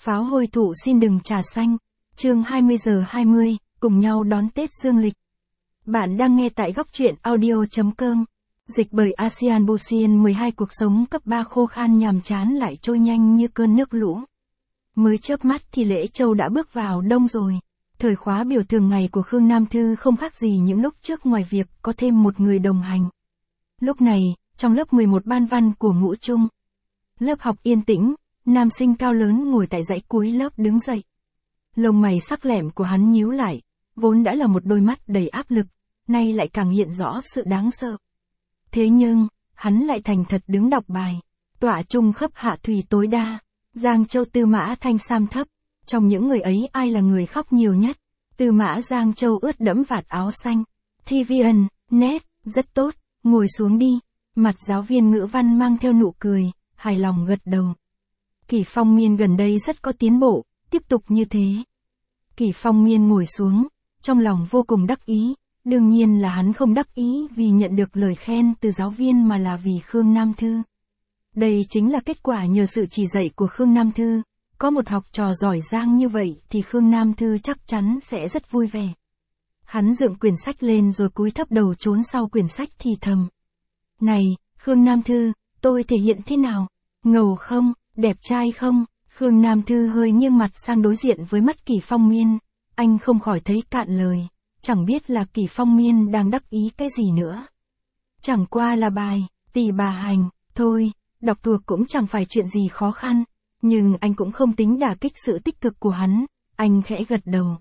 Pháo hôi thụ xin đừng trà xanh. Chương 20:20, cùng nhau đón Tết dương lịch. Bạn đang nghe tại góc truyện audio.com. Dịch bởi ASEAN Busian 12. Cuộc sống cấp 3 khô khan nhàm chán lại trôi nhanh như cơn nước lũ. Mới chớp mắt thì lễ Châu đã bước vào đông rồi. Thời khóa biểu thường ngày của Khương Nam Thư không khác gì những lúc trước, ngoài việc có thêm một người đồng hành. Lúc này, trong lớp 11 ban văn của ngũ trung, lớp học yên tĩnh, nam sinh cao lớn ngồi tại dãy cuối lớp đứng dậy. Lông mày sắc lẹm của hắn nhíu lại, vốn đã là một đôi mắt đầy áp lực, nay lại càng hiện rõ sự đáng sợ. Thế nhưng, hắn lại thành thật đứng đọc bài. Tọa trung khấp hạ thủy tối đa, Giang Châu Tư Mã thanh sam thấp. Trong những người ấy ai là người khóc nhiều nhất? Tư Mã Giang Châu ướt đẫm vạt áo xanh. Thi Viân, nét, rất tốt, ngồi xuống đi. Mặt giáo viên ngữ văn mang theo nụ cười, hài lòng gật đầu. Kỷ Phong Miên gần đây rất có tiến bộ, tiếp tục như thế. Kỷ Phong Miên ngồi xuống, trong lòng vô cùng đắc ý. Đương nhiên là hắn không đắc ý vì nhận được lời khen từ giáo viên mà là vì Khương Nam Thư. Đây chính là kết quả nhờ sự chỉ dạy của Khương Nam Thư. Có một học trò giỏi giang như vậy thì Khương Nam Thư chắc chắn sẽ rất vui vẻ. Hắn dựng quyển sách lên rồi cúi thấp đầu trốn sau quyển sách thì thầm. Này, Khương Nam Thư, tôi thể hiện thế nào? Ngầu không? Đẹp trai không? Khương Nam Thư hơi nghiêng mặt sang đối diện với mắt Kỷ Phong Miên. Anh không khỏi thấy cạn lời. Chẳng biết là Kỷ Phong Miên đang đắc ý cái gì nữa. Chẳng qua là bài, tỳ bà hành, thôi, đọc thuộc cũng chẳng phải chuyện gì khó khăn. Nhưng anh cũng không tính đả kích sự tích cực của hắn, anh khẽ gật đầu.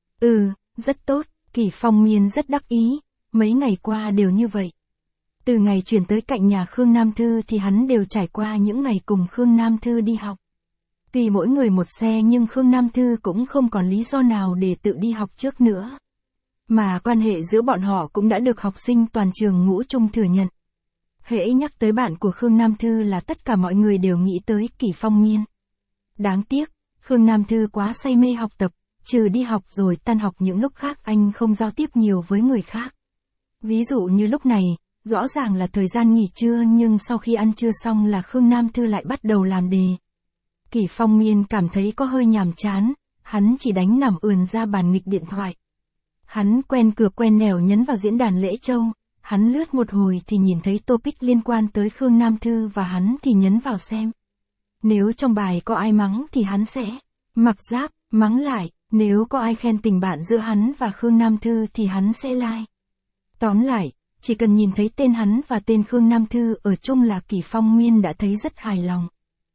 Rất tốt, Kỷ Phong Miên rất đắc ý, mấy ngày qua đều như vậy. Từ ngày chuyển tới cạnh nhà Khương Nam Thư thì hắn đều trải qua những ngày cùng Khương Nam Thư đi học. Tuy mỗi người một xe nhưng Khương Nam Thư cũng không còn lý do nào để tự đi học trước nữa. Mà quan hệ giữa bọn họ cũng đã được học sinh toàn trường ngũ trung thừa nhận. Hễ nhắc tới bạn của Khương Nam Thư là tất cả mọi người đều nghĩ tới Kỷ Phong Miên. Đáng tiếc, Khương Nam Thư quá say mê học tập, trừ đi học rồi tan học những lúc khác anh không giao tiếp nhiều với người khác. Ví dụ như lúc này, rõ ràng là thời gian nghỉ trưa nhưng sau khi ăn trưa xong là Khương Nam Thư lại bắt đầu làm đề. Kỷ Phong Miên cảm thấy có hơi nhàm chán, hắn chỉ đánh nằm ườn ra bàn nghịch điện thoại. Hắn quen cửa quen nẻo nhấn vào diễn đàn lễ Châu. Hắn lướt một hồi thì nhìn thấy topic liên quan tới Khương Nam Thư và hắn thì nhấn vào xem. Nếu trong bài có ai mắng thì hắn sẽ mặc giáp, mắng lại. Nếu có ai khen tình bạn giữa hắn và Khương Nam Thư thì hắn sẽ like. Tóm lại, chỉ cần nhìn thấy tên hắn và tên Khương Nam Thư ở chung là Kỷ Phong Miên đã thấy rất hài lòng.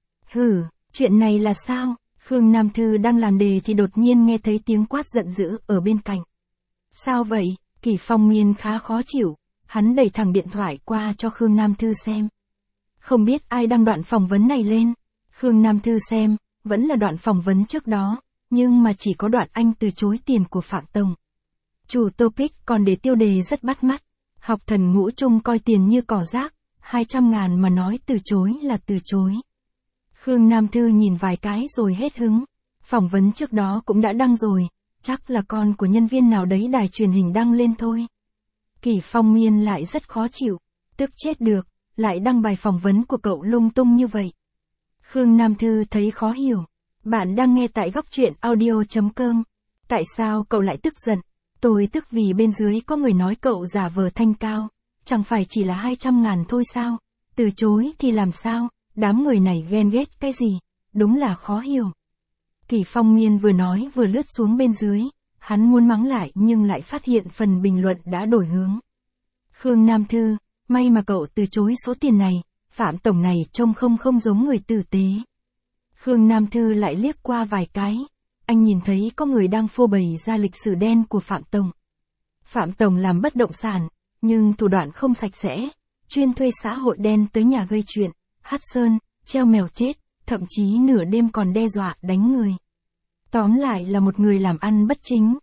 Chuyện này là sao? Khương Nam Thư đang làm đề thì đột nhiên nghe thấy tiếng quát giận dữ ở bên cạnh. Sao vậy? Kỷ Phong Miên khá khó chịu. Hắn đẩy thẳng điện thoại qua cho Khương Nam Thư xem. Không biết ai đăng đoạn phỏng vấn này lên. Khương Nam Thư xem, vẫn là đoạn phỏng vấn trước đó, nhưng mà chỉ có đoạn anh từ chối tiền của Phạm Tổng. Chủ topic còn để tiêu đề rất bắt mắt. Học thần ngũ trung coi tiền như cỏ rác, 200.000 mà nói từ chối là từ chối. Khương Nam Thư nhìn vài cái rồi hết hứng. Phỏng vấn trước đó cũng đã đăng rồi, chắc là con của nhân viên nào đấy đài truyền hình đăng lên thôi. Kỷ Phong Miên lại rất khó chịu, tức chết được, lại đăng bài phỏng vấn của cậu lung tung như vậy. Khương Nam Thư thấy khó hiểu. Bạn đang nghe tại góc truyện audio.com. Tại sao cậu lại tức giận? Tôi tức vì bên dưới có người nói cậu giả vờ thanh cao. Chẳng phải chỉ là 200.000 thôi sao? Từ chối thì làm sao? Đám người này ghen ghét cái gì? Đúng là khó hiểu. Kỷ Phong Miên vừa nói vừa lướt xuống bên dưới. Hắn muốn mắng lại nhưng lại phát hiện phần bình luận đã đổi hướng. Khương Nam Thư, may mà cậu từ chối số tiền này, Phạm Tổng này trông không giống người tử tế. Khương Nam Thư lại liếc qua vài cái, anh nhìn thấy có người đang phô bày ra lịch sử đen của Phạm Tổng. Phạm Tổng làm bất động sản, nhưng thủ đoạn không sạch sẽ, chuyên thuê xã hội đen tới nhà gây chuyện, hát sơn, treo mèo chết, thậm chí nửa đêm còn đe dọa đánh người. Tóm lại là một người làm ăn bất chính.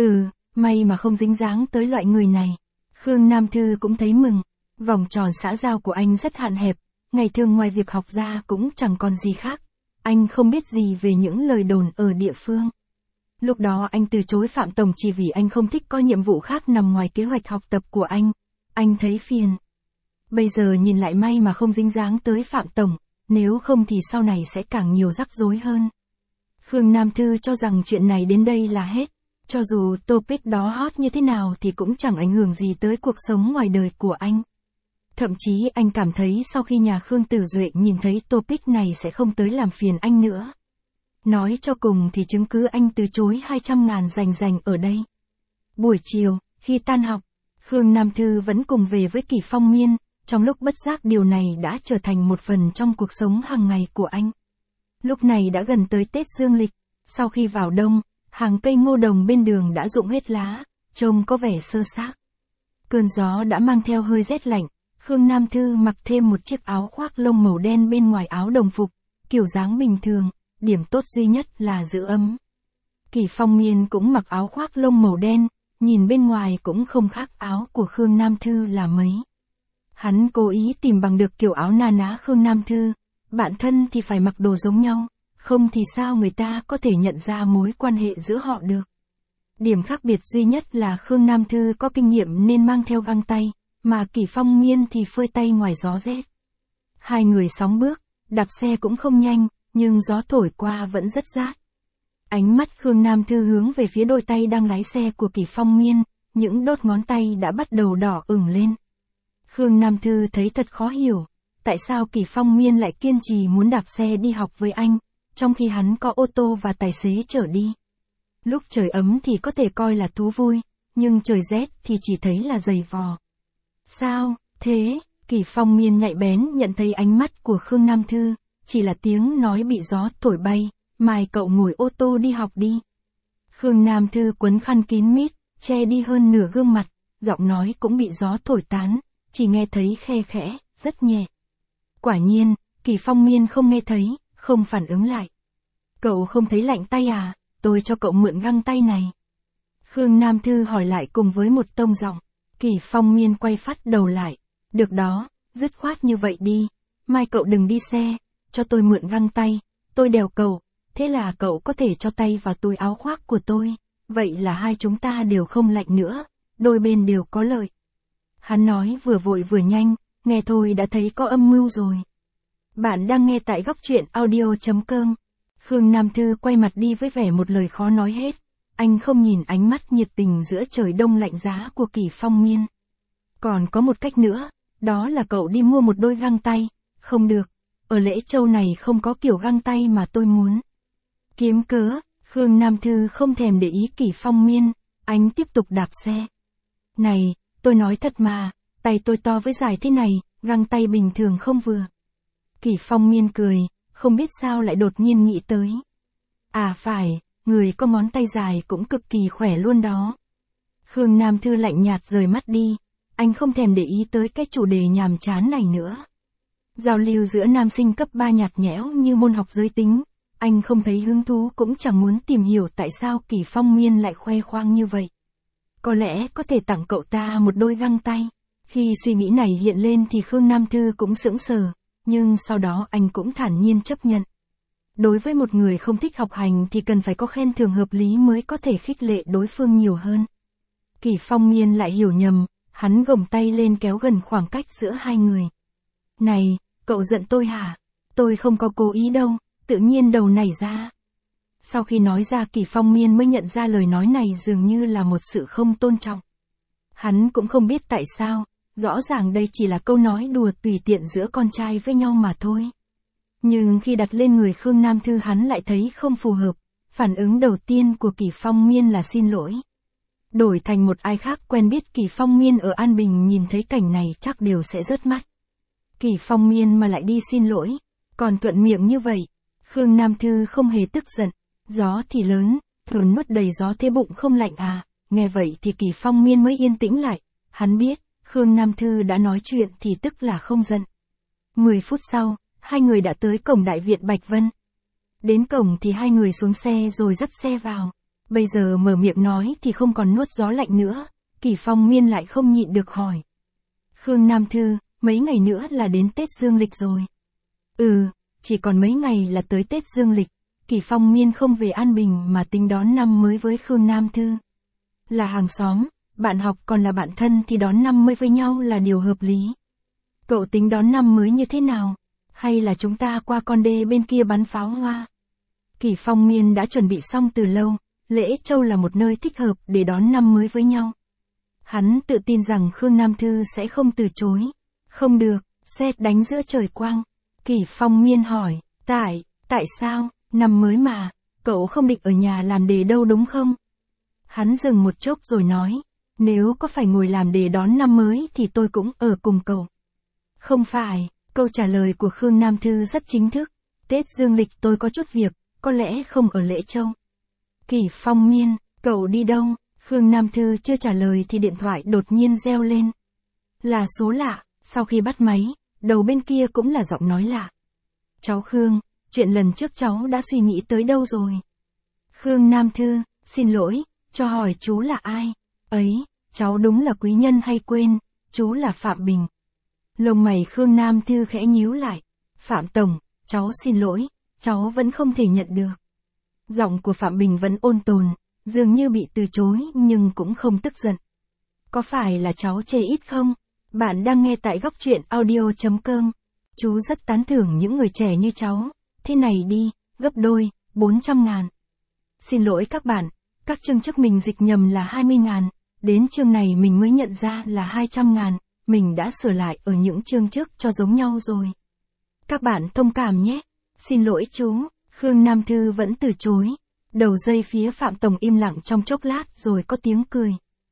May mà không dính dáng tới loại người này. Khương Nam Thư cũng thấy mừng. Vòng tròn xã giao của anh rất hạn hẹp. Ngày thường ngoài việc học ra cũng chẳng còn gì khác. Anh không biết gì về những lời đồn ở địa phương. Lúc đó anh từ chối Phạm Tổng chỉ vì anh không thích có nhiệm vụ khác nằm ngoài kế hoạch học tập của anh. Anh thấy phiền. Bây giờ nhìn lại may mà không dính dáng tới Phạm Tổng. Nếu không thì sau này sẽ càng nhiều rắc rối hơn. Khương Nam Thư cho rằng chuyện này đến đây là hết. Cho dù topic đó hot như thế nào thì cũng chẳng ảnh hưởng gì tới cuộc sống ngoài đời của anh. Thậm chí anh cảm thấy sau khi nhà Khương Tử Duệ nhìn thấy topic này sẽ không tới làm phiền anh nữa. Nói cho cùng thì chứng cứ anh từ chối 200.000 dành ở đây. Buổi chiều, khi tan học, Khương Nam Thư vẫn cùng về với Kỷ Phong Miên, trong lúc bất giác điều này đã trở thành một phần trong cuộc sống hàng ngày của anh. Lúc này đã gần tới Tết Dương lịch, sau khi vào đông, hàng cây ngô đồng bên đường đã rụng hết lá, trông có vẻ sơ xác. Cơn gió đã mang theo hơi rét lạnh, Khương Nam Thư mặc thêm một chiếc áo khoác lông màu đen bên ngoài áo đồng phục, kiểu dáng bình thường, điểm tốt duy nhất là giữ ấm. Kỷ Phong Miên cũng mặc áo khoác lông màu đen, nhìn bên ngoài cũng không khác áo của Khương Nam Thư là mấy. Hắn cố ý tìm bằng được kiểu áo na ná Khương Nam Thư, bạn thân thì phải mặc đồ giống nhau, không thì sao người ta có thể nhận ra mối quan hệ giữa họ được. Điểm khác biệt duy nhất là Khương Nam Thư có kinh nghiệm nên mang theo găng tay, mà Kỷ Phong Miên thì phơi tay ngoài gió rét. Hai người sóng bước, đạp xe cũng không nhanh, nhưng gió thổi qua vẫn rất rát. Ánh mắt Khương Nam Thư hướng về phía đôi tay đang lái xe của Kỷ Phong Miên, những đốt ngón tay đã bắt đầu đỏ ửng lên. Khương Nam Thư thấy thật khó hiểu, tại sao Kỷ Phong Miên lại kiên trì muốn đạp xe đi học với anh, trong khi hắn có ô tô và tài xế chở đi. Lúc trời ấm thì có thể coi là thú vui, nhưng trời rét thì chỉ thấy là giày vò. Sao, thế? Kỷ Phong Miên nhạy bén nhận thấy ánh mắt của Khương Nam Thư, chỉ là tiếng nói bị gió thổi bay, mai cậu ngồi ô tô đi học đi. Khương Nam Thư quấn khăn kín mít, che đi hơn nửa gương mặt, giọng nói cũng bị gió thổi tán, chỉ nghe thấy khe khẽ, rất nhẹ. Quả nhiên, Kỷ Phong Miên không nghe thấy, không phản ứng lại. Cậu không thấy lạnh tay à, tôi cho cậu mượn găng tay này. Khương Nam Thư hỏi lại cùng với một tông giọng. Kỷ Phong Miên quay phát đầu lại. Được đó, dứt khoát như vậy đi. Mai cậu đừng đi xe, cho tôi mượn găng tay, tôi đèo cậu, thế là cậu có thể cho tay vào túi áo khoác của tôi. Vậy là hai chúng ta đều không lạnh nữa, đôi bên đều có lợi. Hắn nói vừa vội vừa nhanh, nghe thôi đã thấy có âm mưu rồi. Bạn đang nghe tại góc truyện audio.com. Khương Nam Thư quay mặt đi với vẻ một lời khó nói hết. Anh không nhìn ánh mắt nhiệt tình giữa trời đông lạnh giá của Kỷ Phong Miên. Còn có một cách nữa, đó là cậu đi mua một đôi găng tay. Không được, ở lễ châu này không có kiểu găng tay mà tôi muốn. Kiếm cớ, Khương Nam Thư không thèm để ý Kỷ Phong Miên, anh tiếp tục đạp xe. Này, tôi nói thật mà, tay tôi to với dài thế này, găng tay bình thường không vừa. Kỷ Phong Miên cười, không biết sao lại đột nhiên nghĩ tới. À phải, người có ngón tay dài cũng cực kỳ khỏe luôn đó. Khương Nam Thư lạnh nhạt rời mắt đi, anh không thèm để ý tới cái chủ đề nhàm chán này nữa. Giao lưu giữa nam sinh cấp 3 nhạt nhẽo như môn học giới tính, anh không thấy hứng thú cũng chẳng muốn tìm hiểu tại sao Kỷ Phong Miên lại khoe khoang như vậy. Có lẽ có thể tặng cậu ta một đôi găng tay. Khi suy nghĩ này hiện lên thì Khương Nam Thư cũng sững sờ, nhưng sau đó anh cũng thản nhiên chấp nhận. Đối với một người không thích học hành thì cần phải có khen thưởng hợp lý mới có thể khích lệ đối phương nhiều hơn. Kỷ Phong Miên lại hiểu nhầm, hắn gồng tay lên kéo gần khoảng cách giữa hai người. Này, cậu giận tôi hả? Tôi không có cố ý đâu, tự nhiên đầu nảy ra. Sau khi nói ra Kỷ Phong Miên mới nhận ra lời nói này dường như là một sự không tôn trọng. Hắn cũng không biết tại sao, rõ ràng đây chỉ là câu nói đùa tùy tiện giữa con trai với nhau mà thôi. Nhưng khi đặt lên người Khương Nam Thư hắn lại thấy không phù hợp, phản ứng đầu tiên của Kỷ Phong Miên là xin lỗi. Đổi thành một ai khác quen biết Kỷ Phong Miên ở An Bình nhìn thấy cảnh này chắc đều sẽ rớt mắt. Kỷ Phong Miên mà lại đi xin lỗi, còn thuận miệng như vậy, Khương Nam Thư không hề tức giận, gió thì lớn, thổi nuốt đầy gió thế bụng không lạnh à, nghe vậy thì Kỷ Phong Miên mới yên tĩnh lại, hắn biết, Khương Nam Thư đã nói chuyện thì tức là không giận. 10 phút sau, hai người đã tới cổng Đại Viện Bạch Vân. Đến cổng thì hai người xuống xe rồi dắt xe vào. Bây giờ mở miệng nói thì không còn nuốt gió lạnh nữa, Kỷ Phong Miên lại không nhịn được hỏi. Khương Nam Thư, mấy ngày nữa là đến Tết Dương lịch rồi. Chỉ còn mấy ngày là tới Tết Dương lịch, Kỷ Phong Miên không về An Bình mà tính đón năm mới với Khương Nam Thư. Là hàng xóm, bạn học còn là bạn thân thì đón năm mới với nhau là điều hợp lý. Cậu tính đón năm mới như thế nào? Hay là chúng ta qua con đê bên kia bắn pháo hoa? Kỷ Phong Miên đã chuẩn bị xong từ lâu, Lễ Châu là một nơi thích hợp để đón năm mới với nhau. Hắn tự tin rằng Khương Nam Thư sẽ không từ chối. Không được, sét đánh giữa trời quang. Kỷ Phong Miên hỏi, tại sao, năm mới mà, cậu không định ở nhà làm đề đâu đúng không? Hắn dừng một chốc rồi nói, nếu có phải ngồi làm đề đón năm mới thì tôi cũng ở cùng cậu. Không phải, câu trả lời của Khương Nam Thư rất chính thức. Tết dương lịch tôi có chút việc, có lẽ không ở Lễ Châu. Kỷ Phong Miên, cậu đi đâu? Khương Nam Thư chưa trả lời thì điện thoại đột nhiên reo lên. Là số lạ, sau khi bắt máy, đầu bên kia cũng là giọng nói lạ. Cháu Khương, chuyện lần trước cháu đã suy nghĩ tới đâu rồi? Khương Nam Thư, xin lỗi, cho hỏi chú là ai? Ấy, cháu đúng là quý nhân hay quên, chú là Phạm Bình. Lông mày Khương Nam Thư khẽ nhíu lại. Phạm Tổng, cháu xin lỗi, cháu vẫn không thể nhận được. Giọng của Phạm Bình vẫn ôn tồn, dường như bị từ chối nhưng cũng không tức giận. Có phải là cháu chê ít không? Bạn đang nghe tại góc truyện audio.com. Chú rất tán thưởng những người trẻ như cháu. Thế này đi, gấp đôi, 400.000. Xin lỗi các bạn, các chương trước mình dịch nhầm là 20.000, đến chương này mình mới nhận ra là 200.000, mình đã sửa lại ở những chương trước cho giống nhau rồi. Các bạn thông cảm nhé. Xin lỗi chú, Khương Nam Thư vẫn từ chối. Đầu dây phía Phạm Tổng im lặng trong chốc lát rồi có tiếng cười.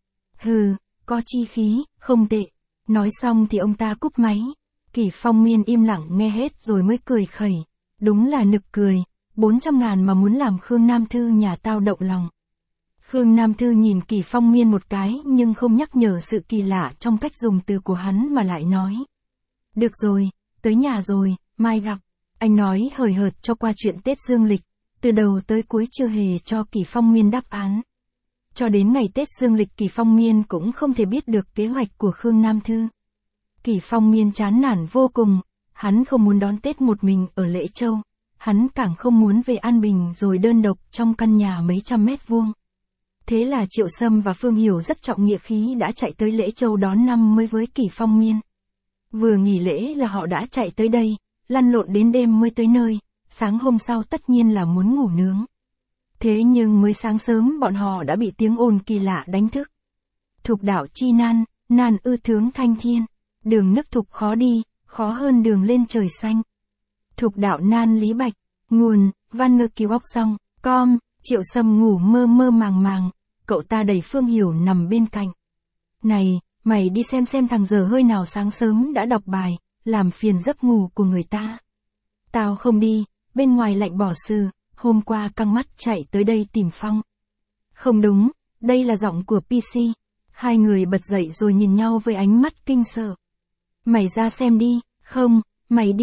Hừ, có chi khí, không tệ. Nói xong thì ông ta cúp máy. Kỷ Phong Miên im lặng nghe hết rồi mới cười khẩy. Đúng là nực cười, 400.000 mà muốn làm Khương Nam Thư nhà tao động lòng. Khương Nam Thư nhìn Kỷ Phong Miên một cái nhưng không nhắc nhở sự kỳ lạ trong cách dùng từ của hắn mà lại nói. Được rồi, tới nhà rồi, mai gặp. Anh nói hời hợt cho qua chuyện Tết dương lịch, từ đầu tới cuối chưa hề cho Kỷ Phong Miên đáp án. Cho đến ngày Tết dương lịch Kỷ Phong Miên cũng không thể biết được kế hoạch của Khương Nam Thư. Kỷ Phong Miên chán nản vô cùng, hắn không muốn đón Tết một mình ở Lễ Châu, hắn càng không muốn về An Bình rồi đơn độc trong căn nhà mấy trăm mét vuông. Thế là Triệu Sâm và Phương Hiểu rất trọng nghĩa khí đã chạy tới Lễ Châu đón năm mới với Kỷ Phong Miên. Vừa nghỉ lễ là họ đã chạy tới đây, lăn lộn đến đêm mới tới nơi, sáng hôm sau tất nhiên là muốn ngủ nướng. Thế nhưng mới sáng sớm bọn họ đã bị tiếng ồn kỳ lạ đánh thức. Thục đạo chi nan, nan ư thướng thanh thiên, đường nước thục khó đi, khó hơn đường lên trời xanh. Thục đạo nan lý bạch, nguồn, văn ngữ cứu óc xong, com. Triệu Sâm ngủ mơ mơ màng màng, cậu ta đẩy Phương Hiểu nằm bên cạnh. Này, mày đi xem thằng dở hơi nào sáng sớm đã đọc bài, làm phiền giấc ngủ của người ta. Tao không đi, bên ngoài lạnh bỏ sừ, hôm qua căng mắt chạy tới đây tìm Phong. Không đúng, đây là giọng của PC. Hai người bật dậy rồi nhìn nhau với ánh mắt kinh sợ. Mày ra xem đi, không, mày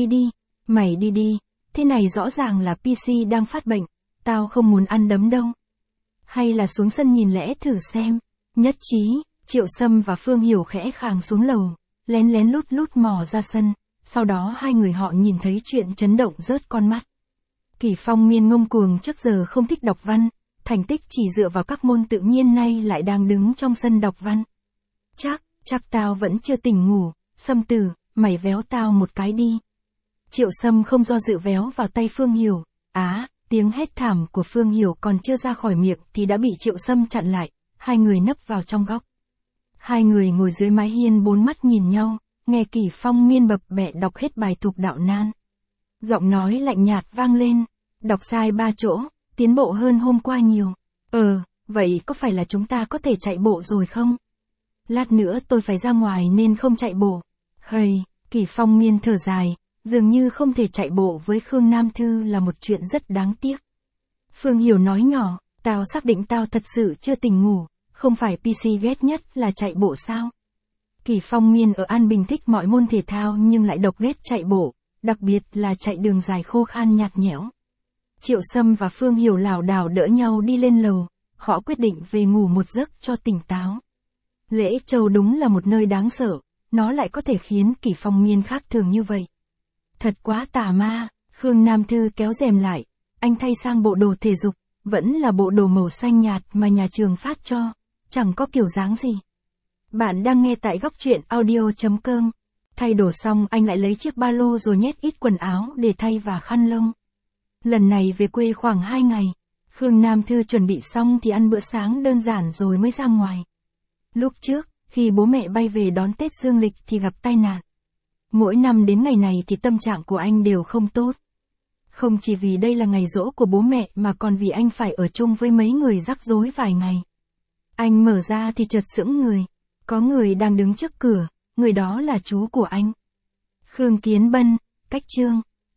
đi đi, thế này rõ ràng là PC đang phát bệnh. Tao không muốn ăn đấm đâu. Hay là xuống sân nhìn lẽ thử xem. Nhất trí, Triệu Sâm và Phương Hiểu khẽ khàng xuống lầu, lén lén lút lút mò ra sân, sau đó hai người họ nhìn thấy chuyện chấn động rớt con mắt. Kỷ Phong Miên ngông cuồng trước giờ không thích đọc văn, thành tích chỉ dựa vào các môn tự nhiên nay lại đang đứng trong sân đọc văn. Chắc tao vẫn chưa tỉnh ngủ, Sâm tử, mày véo tao một cái đi. Triệu Sâm không do dự véo vào tay Phương Hiểu, tiếng hét thảm của Phương Hiểu còn chưa ra khỏi miệng thì đã bị Triệu Sâm chặn lại, hai người nấp vào trong góc. Hai người ngồi dưới mái hiên bốn mắt nhìn nhau, nghe Kỷ Phong Miên bập bẹ đọc hết bài Thục đạo nan. Giọng nói lạnh nhạt vang lên, đọc sai 3 chỗ, tiến bộ hơn hôm qua nhiều. Vậy có phải là chúng ta có thể chạy bộ rồi không? Lát nữa tôi phải ra ngoài nên không chạy bộ. Kỷ Phong Miên thở dài. Dường như không thể chạy bộ với Khương Nam Thư là một chuyện rất đáng tiếc. Phương Hiểu nói nhỏ, tao xác định tao thật sự chưa tỉnh ngủ, không phải PC ghét nhất là chạy bộ sao? Kỷ Phong Miên ở An Bình thích mọi môn thể thao nhưng lại độc ghét chạy bộ, đặc biệt là chạy đường dài khô khan nhạt nhẽo. Triệu Sâm và Phương Hiểu lảo đảo đỡ nhau đi lên lầu, họ quyết định về ngủ một giấc cho tỉnh táo. Lễ Châu đúng là một nơi đáng sợ, nó lại có thể khiến Kỷ Phong Miên khác thường như vậy. Thật quá tà ma, Khương Nam Thư kéo rèm lại, anh thay sang bộ đồ thể dục, vẫn là bộ đồ màu xanh nhạt mà nhà trường phát cho, chẳng có kiểu dáng gì. Bạn đang nghe tại góc truyện audio.com. Thay đồ xong anh lại lấy chiếc ba lô rồi nhét ít quần áo để thay và khăn lông. Lần này về quê khoảng 2 ngày. Khương Nam Thư chuẩn bị xong thì ăn bữa sáng đơn giản rồi mới ra ngoài. Lúc trước, khi bố mẹ bay về đón Tết dương lịch thì gặp tai nạn. Mỗi năm đến ngày này thì tâm trạng của anh đều không tốt. Không chỉ vì đây là ngày giỗ của bố mẹ mà còn vì anh phải ở chung với mấy người rắc rối vài ngày. Anh mở ra thì chợt sững người. Có người đang đứng trước cửa, người đó là chú của anh. Khương Kiến Bân, cách chương.